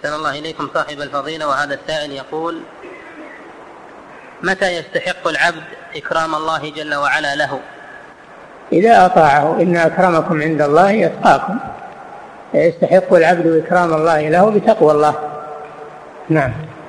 أحسن الله إليكم صاحب الفضيلة. وهذا السائل يقول: متى يستحق العبد إكرام الله جل وعلا له؟ إذا أطاعه. إن أكرمكم عند الله أتقاكم. يستحق العبد إكرام الله له بتقوى الله. نعم.